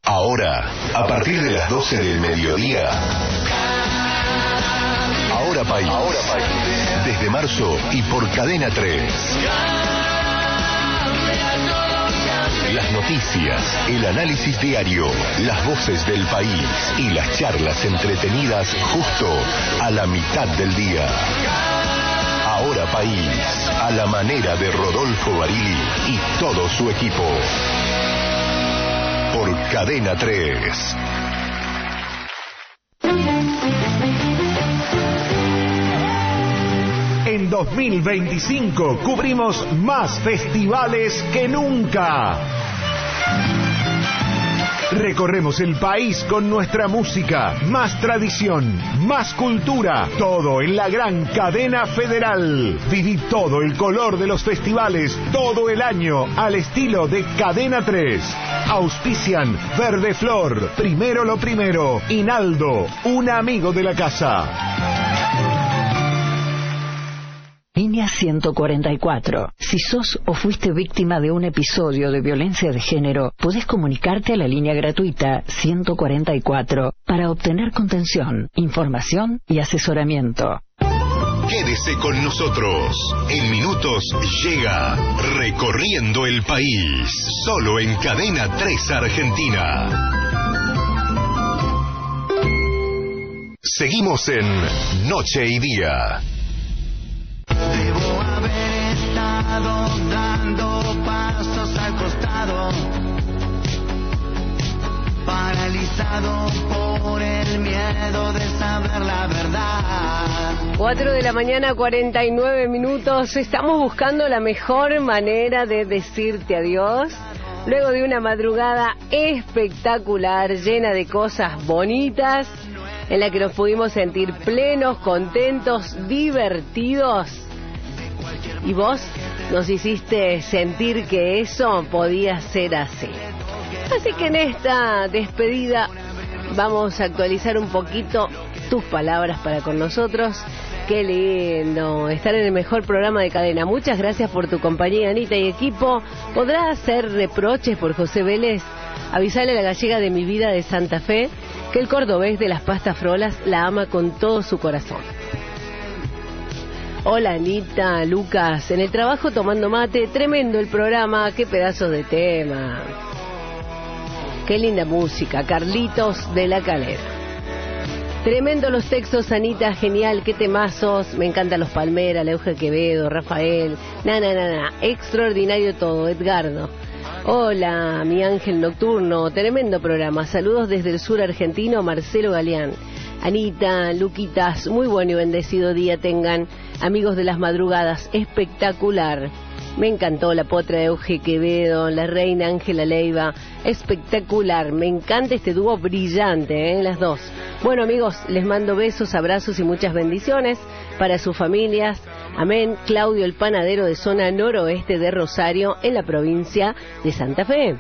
Ahora, a partir de las 12 del mediodía, Ahora País. Desde marzo y por Cadena 3. Las noticias, el análisis diario, las voces del país y las charlas entretenidas justo a la mitad del día. Ahora País, a la manera de Rodolfo Barili y todo su equipo. Por Cadena 3. En 2025 cubrimos más festivales que nunca. Recorremos el país con nuestra música, más tradición, más cultura, todo en la gran cadena federal. Viví todo el color de los festivales, todo el año, al estilo de Cadena 3. Auspician Verde Flor, Primero lo Primero, Hinaldo, un amigo de la casa. Línea 144. Si sos o fuiste víctima de un episodio de violencia de género, podés comunicarte a la línea gratuita 144 para obtener contención, información y asesoramiento. Quédese con nosotros. En minutos llega Recorriendo el País. Solo en Cadena 3 Argentina. Seguimos en Noche y Día. Debo haber estado dando pasos al costado, paralizado por el miedo de saber la verdad. 4 de la mañana, 49 minutos. Estamos buscando la mejor manera de decirte adiós. Luego de una madrugada espectacular, llena de cosas bonitas, en la que nos pudimos sentir plenos, contentos, divertidos. Y vos nos hiciste sentir que eso podía ser así. Así que en esta despedida vamos a actualizar un poquito tus palabras para con nosotros. Qué lindo estar en el mejor programa de cadena. Muchas gracias por tu compañía, Anita y equipo. ¿Podrás hacer reproches por José Vélez? Avisale a la gallega de mi vida de Santa Fe que el cordobés de las pastas frolas la ama con todo su corazón. Hola Anita, Lucas, en el trabajo tomando mate, tremendo el programa, qué pedazos de tema. Qué linda música, Carlitos de la Calera. Tremendo los textos, Anita, genial, qué temazos, me encantan los Palmera, Leuge Quevedo, Rafael, extraordinario todo, Edgardo. Hola, mi ángel nocturno, tremendo programa, saludos desde el sur argentino, Marcelo Galeán. Anita, Luquitas, muy bueno y bendecido día tengan, amigos de las madrugadas, espectacular. Me encantó la potra de Euge Quevedo, la reina Ángela Leiva, espectacular. Me encanta este dúo brillante, las dos. Bueno amigos, les mando besos, abrazos y muchas bendiciones para sus familias. Amén. Claudio, el panadero de zona noroeste de Rosario, en la provincia de Santa Fe.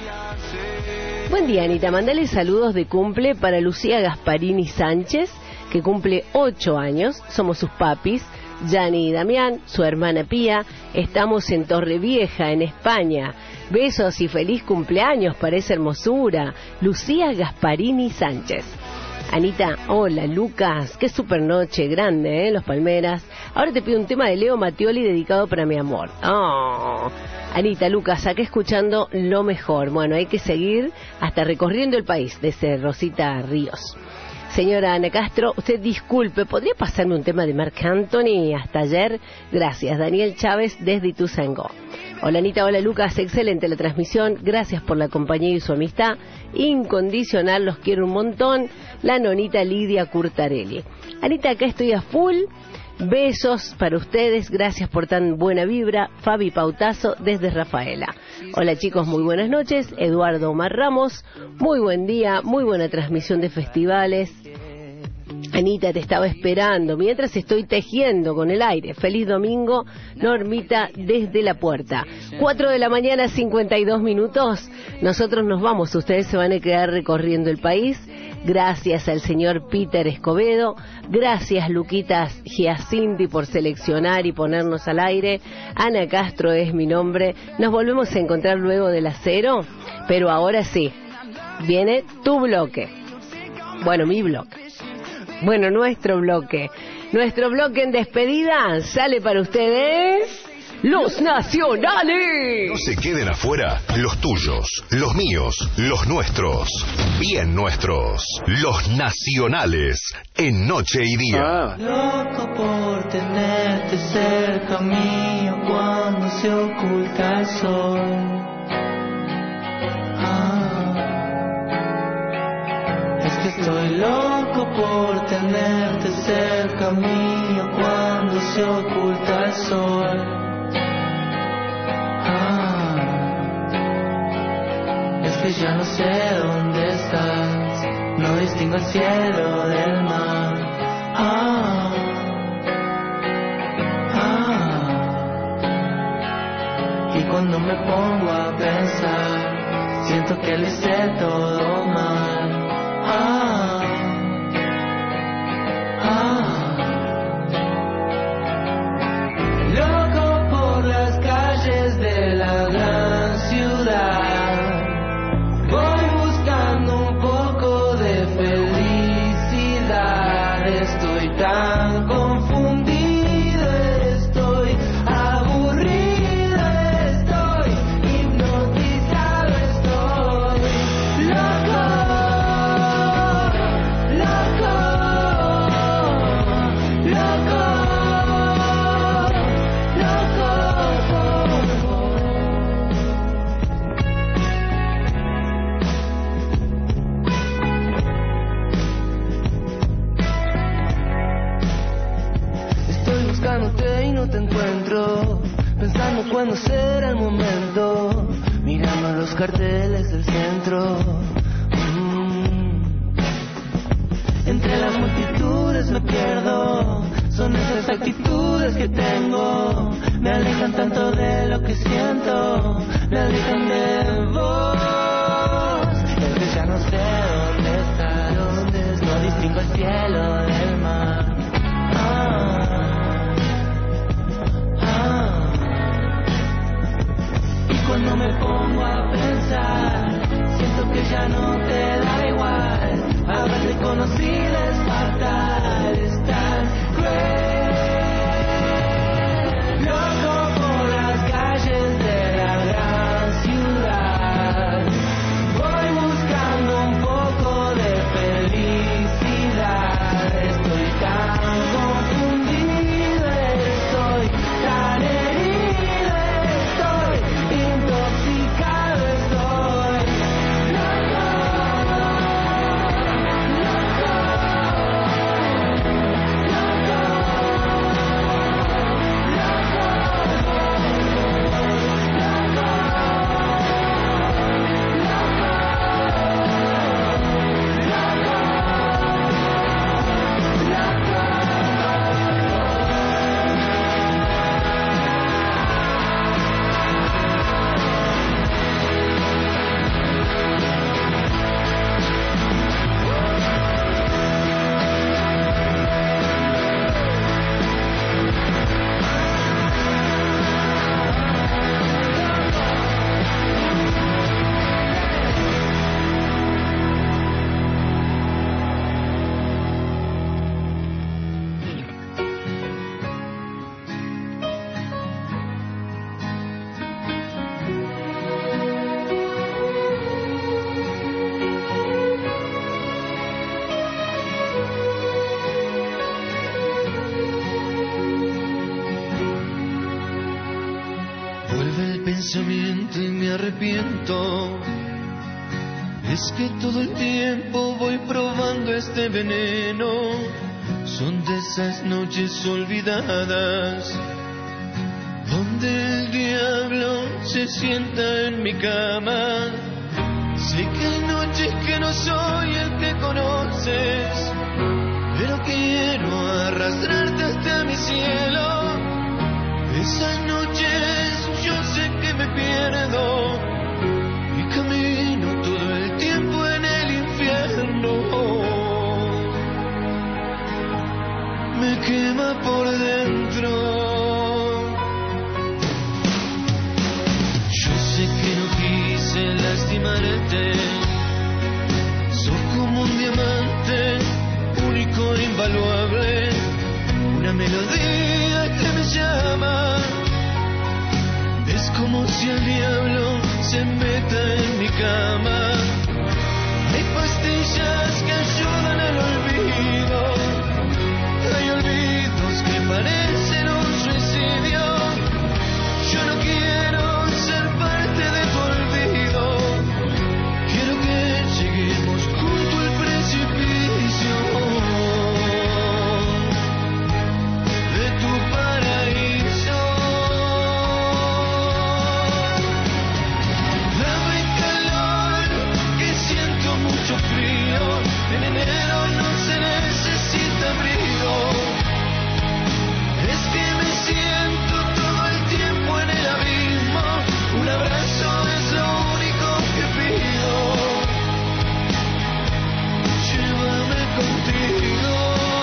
Buen día, Anita. Mandale saludos de cumple para Lucía Gasparini Sánchez, que cumple 8 años. Somos sus papis, Yani y Damián, su hermana Pía. Estamos en Torrevieja, en España. Besos y feliz cumpleaños para esa hermosura. Lucía Gasparini Sánchez. Anita, hola, Lucas, qué super noche, grande, Los Palmeras. Ahora te pido un tema de Leo Mattioli dedicado para mi amor. Oh. Anita, Lucas, acá escuchando lo mejor. Bueno, hay que seguir hasta recorriendo el país, desde Rosita Ríos. Señora Ana Castro, usted disculpe, ¿podría pasarme un tema de Marc Anthony? Hasta ayer, gracias. Daniel Chávez desde Ituzaingó. Hola Anita, hola Lucas, excelente la transmisión, gracias por la compañía y su amistad incondicional, los quiero un montón. La nonita Lidia Curtarelli. Anita, acá estoy a full, besos para ustedes, gracias por tan buena vibra. Fabi Pautazo desde Rafaela. Hola chicos, muy buenas noches. Eduardo Omar Ramos, muy buen día, muy buena transmisión de festivales. Anita, te estaba esperando mientras estoy tejiendo con el aire. Feliz domingo, Normita desde La Puerta. 4 de la mañana, 52 minutos. Nosotros nos vamos, ustedes se van a quedar recorriendo el país. Gracias al señor Peter Escobedo. Gracias Luquitas Giacinti por seleccionar y ponernos al aire. Ana Castro es mi nombre. Nos volvemos a encontrar luego de las 0, pero ahora sí. viene tu bloque. Bueno, mi bloque. Bueno, nuestro bloque. Nuestro bloque en despedida sale para ustedes... ¡Los Nacionales! No se queden afuera los tuyos, los míos, los nuestros, bien nuestros. Los Nacionales, en Noche y Día. Loco por tenerte cerca mío cuando se oculta el sol. Es que estoy loco por tenerte cerca mío cuando se oculta el sol. Es que ya no sé dónde estás, no distingo el cielo del mar. Y cuando me pongo a pensar, siento que lo hice todo mal. Loco por las calles de la gran ciudad, voy buscando un poco de felicidad. Estoy tan confundido, estoy aburrido, estoy hipnotizado, estoy loco, loco, loco, loco. Estoy buscándote y no te encuentro, pensando cuándo será el momento, mirando los carteles del centro. Entre las multitudes me pierdo, son esas actitudes que tengo, me alejan tanto de lo que siento, me alejan de vos. Es que ya no sé dónde estás, no distingo el cielo del mar. Y cuando me pongo a pensar, siento que ya no te da igual, haberte conocido es fatal, es tan cruel. Loco por las calles de la gran ciudad, voy buscando un poco de felicidad. Estoy tan confundido, estoy tan herido, estoy intoxicado, estoy loco, pensamiento y me arrepiento. Es que todo el tiempo voy probando este veneno. Son de esas noches olvidadas donde el diablo se sienta en mi cama. Sé que hay noches que no soy el que conoces, pero quiero arrastrarte hasta mi cielo. Esas noches yo sé que me pierdo y camino todo el tiempo en el infierno. Me quema por dentro. Yo sé que no quise lastimarte, melodía que me llama. Es como si el diablo se meta en mi cama. Hay pastillas que ayudan al olvido. Hay olvidos que parecen un suicidio. Yo no quiero ser parte de tu olvido. Quiero que lleguemos junto al precipicio de tu paraíso. Dame calor, que siento mucho frío. En enero no se necesita abrigo. Es que me siento todo el tiempo en el abismo. Un abrazo es lo único que pido. Llévame contigo.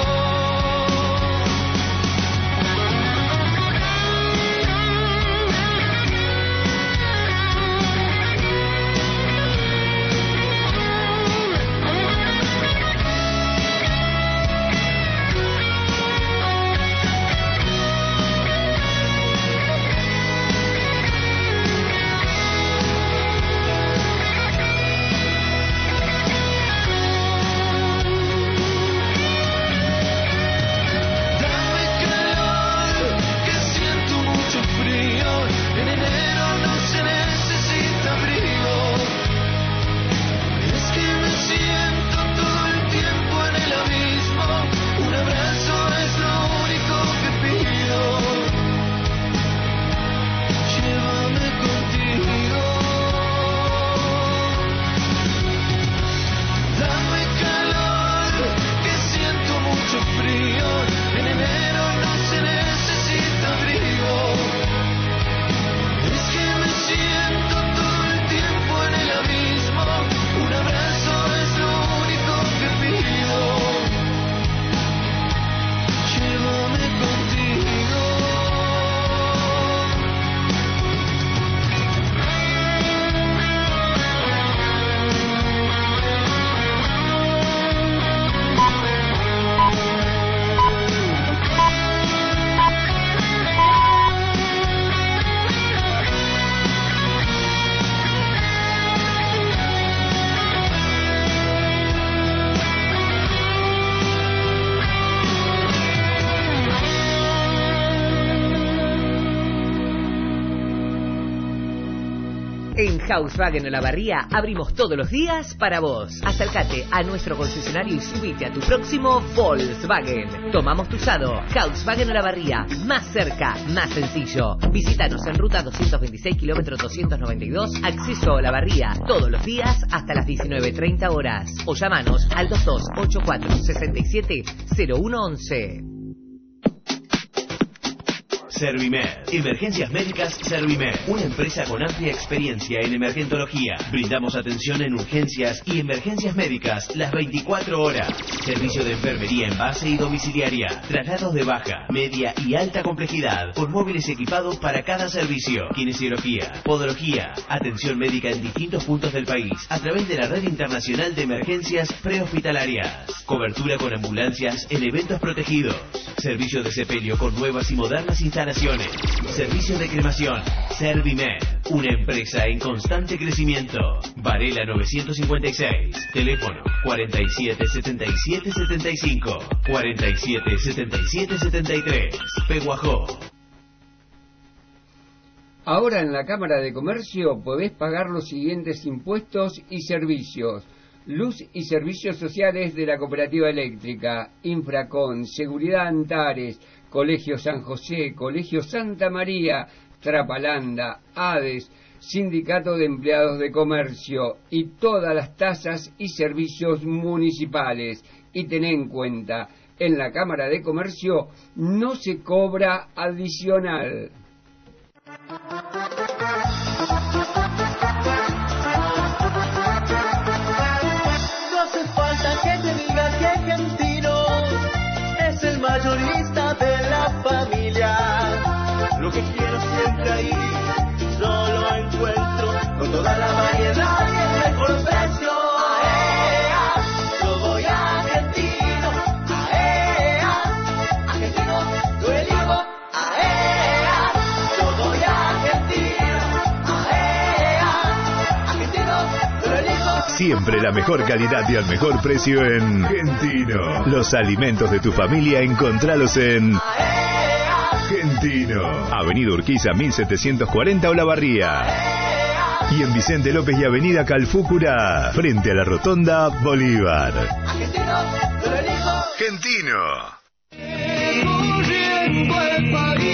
En Volkswagen Olavarría abrimos todos los días para vos. Acércate a nuestro concesionario y subite a tu próximo Volkswagen. Tomamos tu usado. Volkswagen Olavarría, más cerca, más sencillo. Visítanos en ruta 226 kilómetro 292, acceso a Olavarría, todos los días hasta las 19:30 horas. O llamanos al 2284 67 0111. Servimed. Emergencias Médicas Servimed. Una empresa con amplia experiencia en emergentología. Brindamos atención en urgencias y emergencias médicas las 24 horas. Servicio de enfermería en base y domiciliaria. Traslados de baja, media y alta complejidad. Con móviles equipados para cada servicio. Kinesiología, podología. Atención médica en distintos puntos del país. A través de la Red Internacional de Emergencias Prehospitalarias. Cobertura con ambulancias en eventos protegidos. Servicio de sepelio con nuevas y modernas instalaciones. Servicio de cremación. Servimed. Una empresa en constante crecimiento. Varela 956. Teléfono 477775. 477773. Peguajó. Ahora en la Cámara de Comercio podés pagar los siguientes impuestos y servicios. Luz y servicios sociales de la Cooperativa Eléctrica, Infracon, Seguridad Antares, Colegio San José, Colegio Santa María, Trapalanda, ADES, Sindicato de Empleados de Comercio y todas las tasas y servicios municipales. Y ten en cuenta, en la Cámara de Comercio no se cobra adicional. Mayorista de la familia, lo que quiero siempre ahí, solo encuentro con toda la variedad y el mejor precio. Yo voy a Argentino, Argentino, Siempre la mejor calidad y al mejor precio en Gentino. Los alimentos de tu familia, encontralos en Gentino. Avenida Urquiza 1740 Olavarría. Y en Vicente López y Avenida Calfúcura, frente a la Rotonda Bolívar. Gentino. El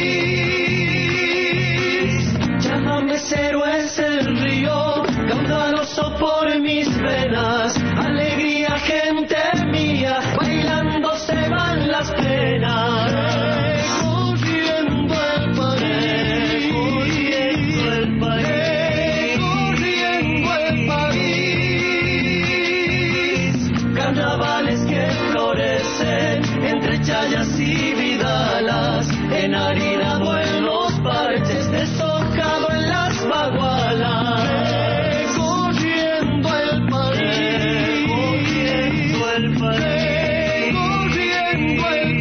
país, llámame cero es el río, caudaloso por mis venas, alegría gente mía, bailando se van las penas. Corriendo el país, corriendo el país, corriendo el país, carnavales que florecen entre chayas y vidalas, enharinado en los parches, deshojado en las bagualas. Corriendo el país, corriendo el país, corriendo el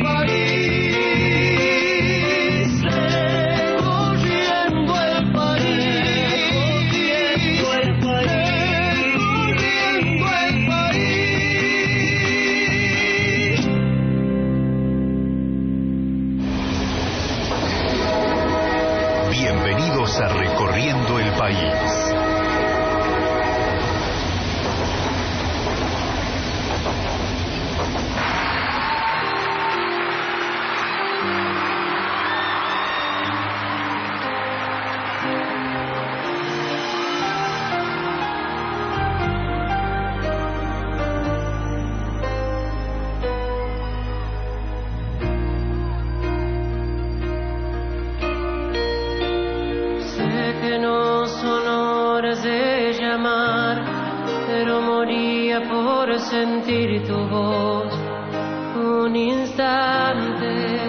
país, corriendo el país, corriendo el país, corriendo el país. Bienvenidos a Recorriendo el País. Sentir tu voz un instante.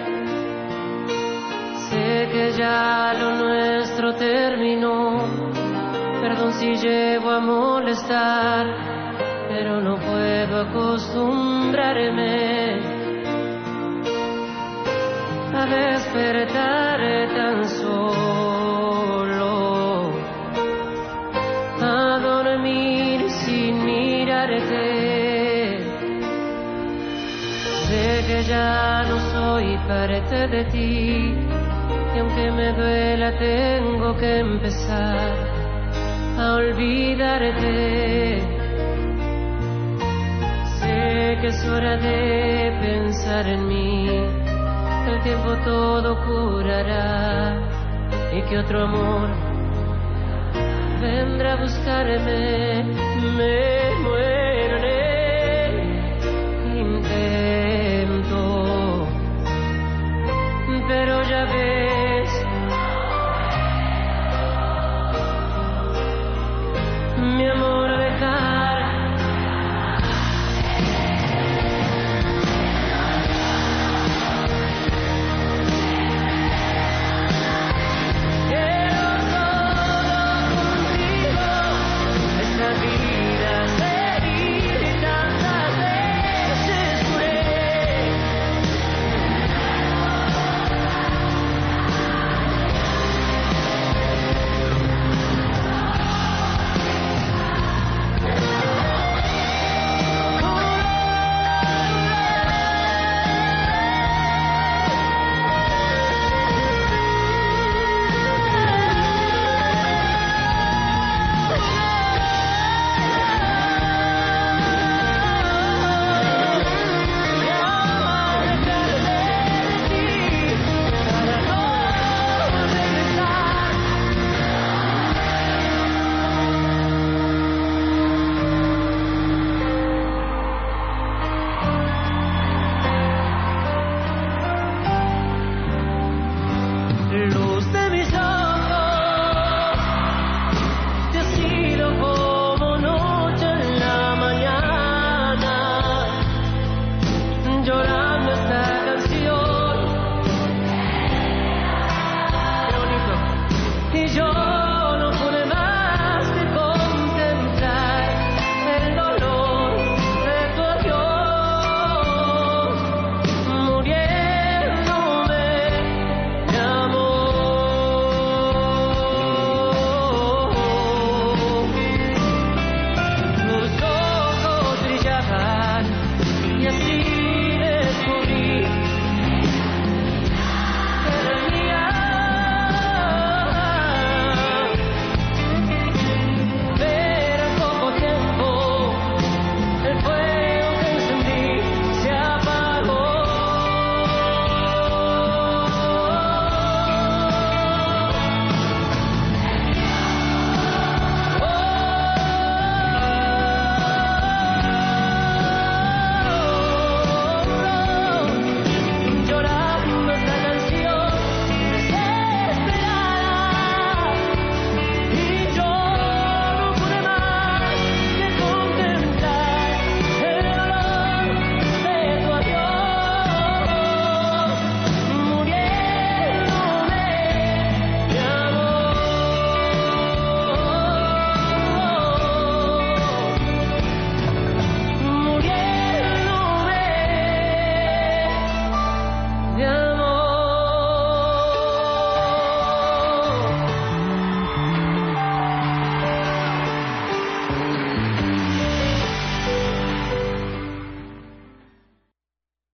Sé que ya lo nuestro terminó. Perdón si llevo a molestar, pero no puedo acostumbrarme a despertar tan solo, a dormir sin mirarte. Sé que ya no soy parte de ti, y aunque me duela tengo que empezar a olvidarte. Sé que es hora de pensar en mí, que el tiempo todo curará y que otro amor vendrá a buscarme.